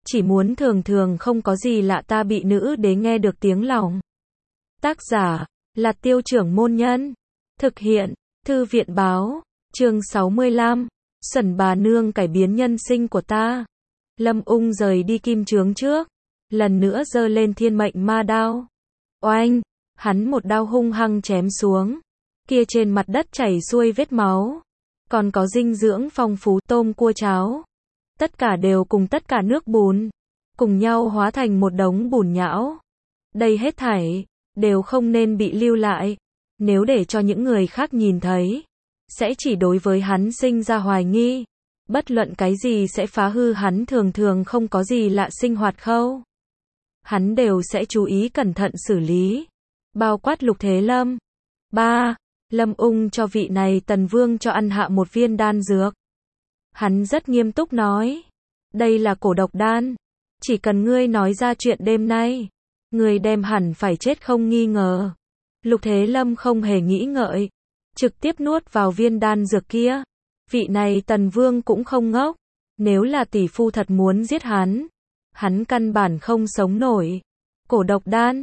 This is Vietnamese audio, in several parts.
chỉ muốn thường thường không có gì lạ ta bị nữ đế nghe được tiếng lòng. Tác giả, là Tiêu Trưởng Môn Nhân. Thực hiện, Thư viện báo, chương 65. Xuẩn bà nương cải biến nhân sinh của ta. Lâm Ung rời đi kim trướng trước, lần nữa giơ lên thiên mệnh ma đao. Oanh, hắn một đao hung hăng chém xuống. Kia trên mặt đất chảy xuôi vết máu. Còn có dinh dưỡng phong phú tôm cua cháo. Tất cả đều cùng tất cả nước bùn. Cùng nhau hóa thành một đống bùn nhão. Đây hết thảy, đều không nên bị lưu lại. Nếu để cho những người khác nhìn thấy, sẽ chỉ đối với hắn sinh ra hoài nghi. Bất luận cái gì sẽ phá hư hắn thường thường không có gì lạ sinh hoạt khâu. Hắn đều sẽ chú ý cẩn thận xử lý. Bao quát Lục Thế Lâm. 3. Lâm Ung cho vị này Tần Vương cho ăn hạ một viên đan dược. Hắn rất nghiêm túc nói. Đây là cổ độc đan. Chỉ cần ngươi nói ra chuyện đêm nay, ngươi đem hẳn phải chết không nghi ngờ. Lục Thế Lâm không hề nghĩ ngợi, trực tiếp nuốt vào viên đan dược kia. Vị này Tần Vương cũng không ngốc. Nếu là tỷ phu thật muốn giết hắn căn bản không sống nổi. Cổ độc đan,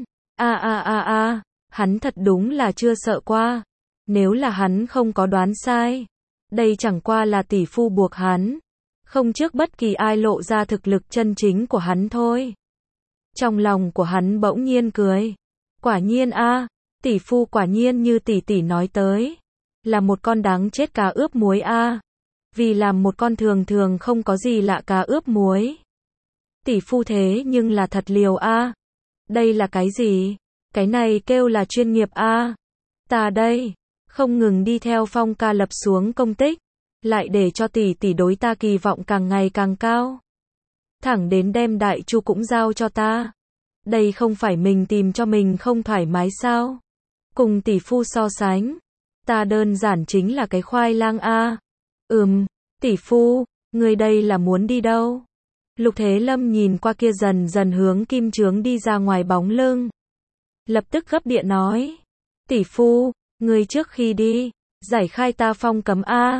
hắn thật đúng là chưa sợ qua. Nếu là hắn không có đoán sai, đây chẳng qua là tỷ phu buộc hắn, không trước bất kỳ ai lộ ra thực lực chân chính của hắn thôi. Trong lòng của hắn bỗng nhiên cười. Quả nhiên tỷ phu quả nhiên như tỷ tỷ nói tới, là một con đáng chết cá ướp muối Vì làm một con thường thường không có gì lạ cá ướp muối. Tỷ phu thế nhưng là thật liều Đây là cái gì? Cái này kêu là chuyên nghiệp Ta đây, không ngừng đi theo Phong ca lập xuống công tích, lại để cho tỷ tỷ đối ta kỳ vọng càng ngày càng cao. Thẳng đến đem Đại Chu cũng giao cho ta. Đây không phải mình tìm cho mình không thoải mái sao? Cùng tỷ phu so sánh, ta đơn giản chính là cái khoai lang tỷ phu, người đây là muốn đi đâu? Lục Thế Lâm nhìn qua kia dần dần hướng kim trướng đi ra ngoài bóng lưng. Lập tức gấp điện nói. Tỷ phu, người trước khi đi, giải khai ta phong cấm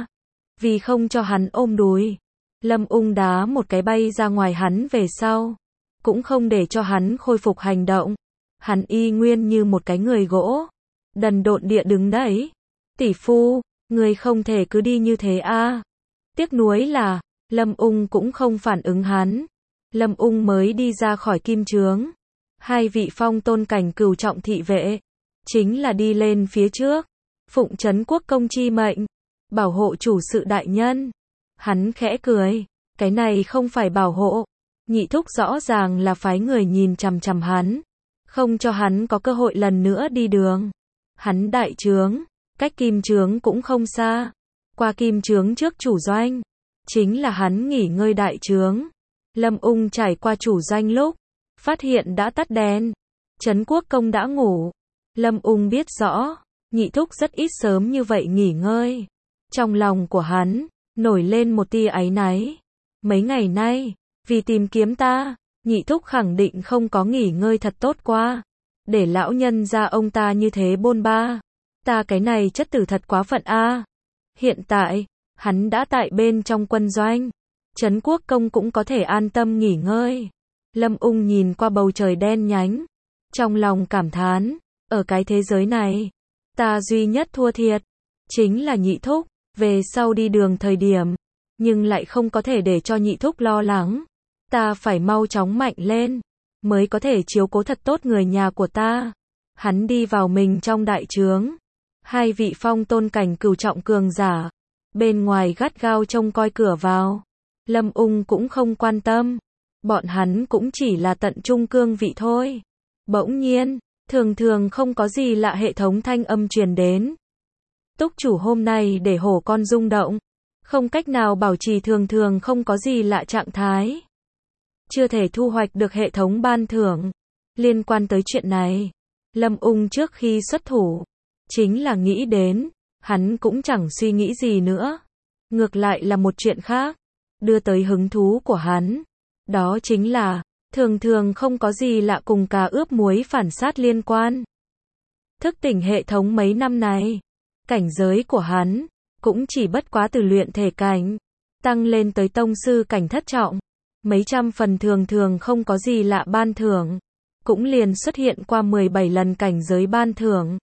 Vì không cho hắn ôm đùi. Lâm Ung đá một cái bay ra ngoài hắn về sau. Cũng không để cho hắn khôi phục hành động. Hắn y nguyên như một cái người gỗ. Đần độn địa đứng đấy. Tỷ phu, người không thể cứ đi như thế Tiếc nuối là, Lâm Ung cũng không phản ứng hắn. Lâm Ung mới đi ra khỏi kim trướng. Hai vị phong tôn cảnh cửu trọng thị vệ, chính là đi lên phía trước. Phụng trấn quốc công chi mệnh, bảo hộ chủ sự đại nhân. Hắn khẽ cười, cái này không phải bảo hộ. Nhị thúc rõ ràng là phái người nhìn chằm chằm hắn, không cho hắn có cơ hội lần nữa đi đường. Hắn đại trướng, cách kim trướng cũng không xa. Qua kim trướng trước chủ doanh, chính là hắn nghỉ ngơi đại trướng. Lâm Ung trải qua chủ doanh lúc, phát hiện đã tắt đèn. Trấn quốc công đã ngủ. Lâm Ung biết rõ, nhị thúc rất ít sớm như vậy nghỉ ngơi. Trong lòng của hắn, nổi lên một tia áy náy. Mấy ngày nay, vì tìm kiếm ta, nhị thúc khẳng định không có nghỉ ngơi thật tốt qua. Để lão nhân ra ông ta như thế bôn ba. Ta cái này chất tử thật quá phận Hiện tại, hắn đã tại bên trong quân doanh. Trấn quốc công cũng có thể an tâm nghỉ ngơi. Lâm Ung nhìn qua bầu trời đen nhánh. Trong lòng cảm thán, ở cái thế giới này, ta duy nhất thua thiệt, chính là nhị thúc, về sau đi đường thời điểm, nhưng lại không có thể để cho nhị thúc lo lắng. Ta phải mau chóng mạnh lên, mới có thể chiếu cố thật tốt người nhà của ta. Hắn đi vào mình trong đại trướng. Hai vị phong tôn cảnh cửu trọng cường giả, bên ngoài gắt gao trông coi cửa vào. Lâm Ung cũng không quan tâm. Bọn hắn cũng chỉ là tận trung cương vị thôi. Bỗng nhiên, thường thường không có gì lạ hệ thống thanh âm truyền đến. Túc chủ hôm nay để hổ con rung động. Không cách nào bảo trì thường thường không có gì lạ trạng thái. Chưa thể thu hoạch được hệ thống ban thưởng. Liên quan tới chuyện này, Lâm Ung trước khi xuất thủ, chính là nghĩ đến, hắn cũng chẳng suy nghĩ gì nữa. Ngược lại là một chuyện khác, đưa tới hứng thú của hắn. Đó chính là, thường thường không có gì lạ cùng cá ướp muối phản sát liên quan. Thức tỉnh hệ thống mấy năm này, cảnh giới của hắn, cũng chỉ bất quá từ luyện thể cảnh, tăng lên tới tông sư cảnh thất trọng. mấy trăm phần thường thường không có gì lạ ban thưởng, cũng liền xuất hiện qua 17 lần cảnh giới ban thưởng.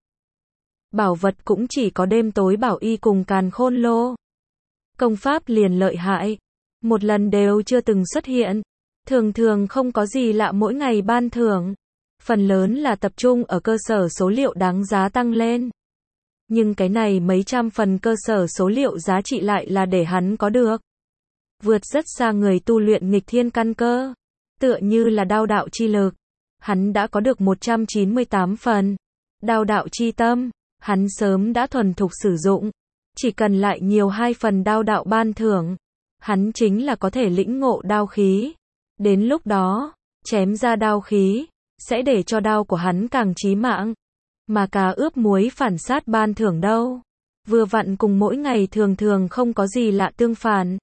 Bảo vật cũng chỉ có đêm tối bảo y cùng càn khôn lô. Công pháp liền lợi hại, một lần đều chưa từng xuất hiện, thường thường không có gì lạ mỗi ngày ban thưởng, phần lớn là tập trung ở cơ sở số liệu đáng giá tăng lên. Nhưng cái này mấy trăm phần cơ sở số liệu giá trị lại là để hắn có được. Vượt rất xa người tu luyện nghịch thiên căn cơ, tựa như là đao đạo chi lực, hắn đã có được 198 phần. Đao đạo chi tâm, hắn sớm đã thuần thục sử dụng, chỉ cần lại nhiều 2 phần đao đạo ban thưởng, hắn chính là có thể lĩnh ngộ đao khí. Đến lúc đó, chém ra đao khí, sẽ để cho đao của hắn càng chí mạng. Mà cá ướp muối phản sát ban thưởng đâu? Vừa vặn cùng mỗi ngày thường thường không có gì lạ tương phản.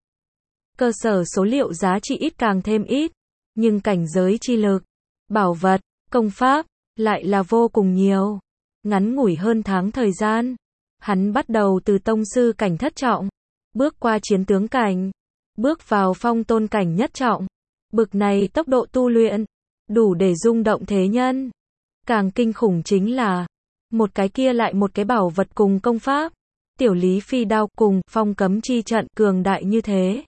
Cơ sở số liệu giá trị ít càng thêm ít, nhưng cảnh giới chi lực, bảo vật, công pháp, lại là vô cùng nhiều. Ngắn ngủi hơn tháng thời gian, hắn bắt đầu từ tông sư cảnh thất trọng, bước qua chiến tướng cảnh, bước vào phong tôn cảnh nhất trọng. Bực này tốc độ tu luyện, đủ để rung động thế nhân. Càng kinh khủng chính là, một cái kia lại một cái bảo vật cùng công pháp, tiểu lý phi đao cùng phong cấm chi trận cường đại như thế.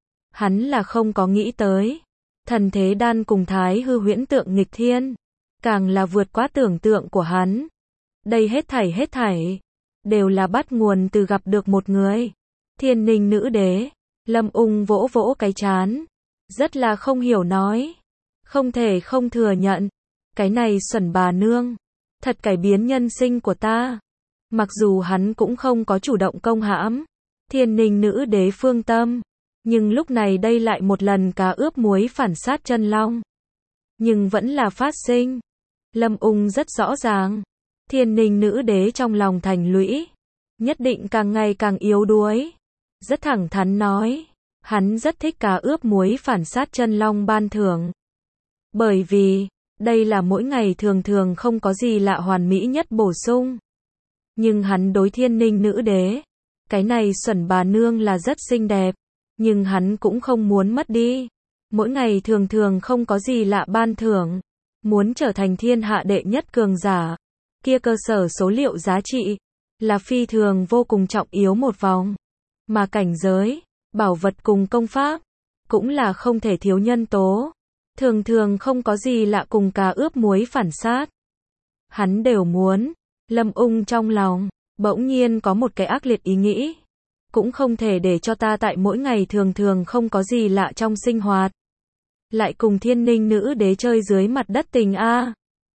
Hắn là không có nghĩ tới. Thần thế đan cùng thái hư huyễn tượng nghịch thiên, càng là vượt quá tưởng tượng của hắn. Đây hết thảy, đều là bắt nguồn từ gặp được một người. Thiên Ninh nữ đế, Lâm Ung vỗ vỗ cái trán, rất là không hiểu nói. Không thể không thừa nhận, cái này xuẩn bà nương, thật cải biến nhân sinh của ta. Mặc dù hắn cũng không có chủ động công hãm Thiên Ninh nữ đế phương tâm, nhưng lúc này đây lại một lần cá ướp muối phản sát chân long. Nhưng vẫn là phát sinh. Lâm Ung rất rõ ràng, Thiên Ninh nữ đế trong lòng thành lũy, nhất định càng ngày càng yếu đuối. Rất thẳng thắn nói, hắn rất thích cá ướp muối phản sát chân long ban thưởng. Bởi vì, đây là mỗi ngày thường thường không có gì lạ hoàn mỹ nhất bổ sung. Nhưng hắn đối Thiên Ninh nữ đế, cái này xuẩn bà nương là rất xinh đẹp, nhưng hắn cũng không muốn mất đi. Mỗi ngày thường thường không có gì lạ ban thưởng, muốn trở thành thiên hạ đệ nhất cường giả, kia cơ sở số liệu giá trị, là phi thường vô cùng trọng yếu một vòng. Mà cảnh giới, bảo vật cùng công pháp, cũng là không thể thiếu nhân tố. Thường thường không có gì lạ cùng cá ướp muối phản sát. Hắn đều muốn. Lâm Ung trong lòng, bỗng nhiên có một cái ác liệt ý nghĩ. Cũng không thể để cho ta tại mỗi ngày thường thường không có gì lạ trong sinh hoạt, lại cùng Thiên Ninh nữ đế chơi dưới mặt đất tình a.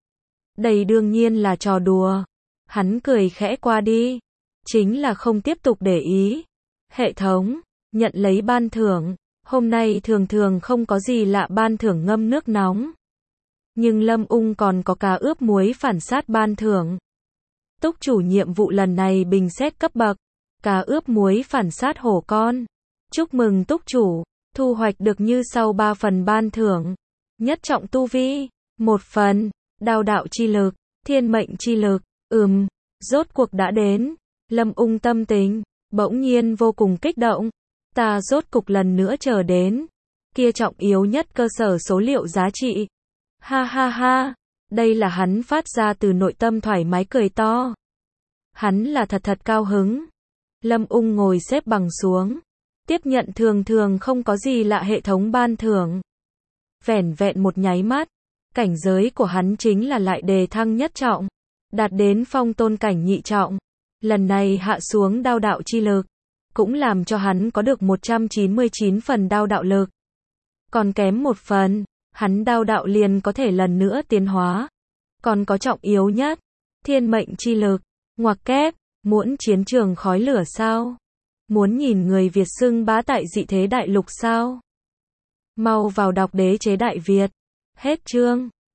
Đây đương nhiên là trò đùa. Hắn cười khẽ qua đi, chính là không tiếp tục để ý. Hệ thống, nhận lấy ban thưởng, hôm nay thường thường không có gì lạ ban thưởng ngâm nước nóng. Nhưng Lâm Ung còn có cá ướp muối phản sát ban thưởng. Túc chủ nhiệm vụ lần này bình xét cấp bậc, cá ướp muối phản sát hổ con. Chúc mừng túc chủ, thu hoạch được như sau 3 phần ban thưởng. Nhất trọng tu vi, 1 phần, đao đạo chi lực, thiên mệnh chi lực, rốt cuộc đã đến. Lâm Ung tâm tình, bỗng nhiên vô cùng kích động. Ta rốt cục lần nữa chờ đến. Kia trọng yếu nhất cơ sở số liệu giá trị. Ha ha ha, đây là hắn phát ra từ nội tâm thoải mái cười to. Hắn là thật cao hứng. Lâm Ung ngồi xếp bằng xuống, tiếp nhận thường thường không có gì lạ hệ thống ban thưởng. Vẻn vẹn một nháy mắt, cảnh giới của hắn chính là lại đề thăng nhất trọng, đạt đến phong tôn cảnh nhị trọng. Lần này hạ xuống đao đạo chi lực, cũng làm cho hắn có được 199 phần đao đạo lực. Còn kém 1 phần, hắn đao đạo liền có thể lần nữa tiến hóa. Còn có trọng yếu nhất, thiên mệnh chi lực, ngoặc kép, muốn chiến trường khói lửa sao? Muốn nhìn người Việt xưng bá tại dị thế đại lục sao? Mau vào đọc Đế chế Đại Việt. Hết chương.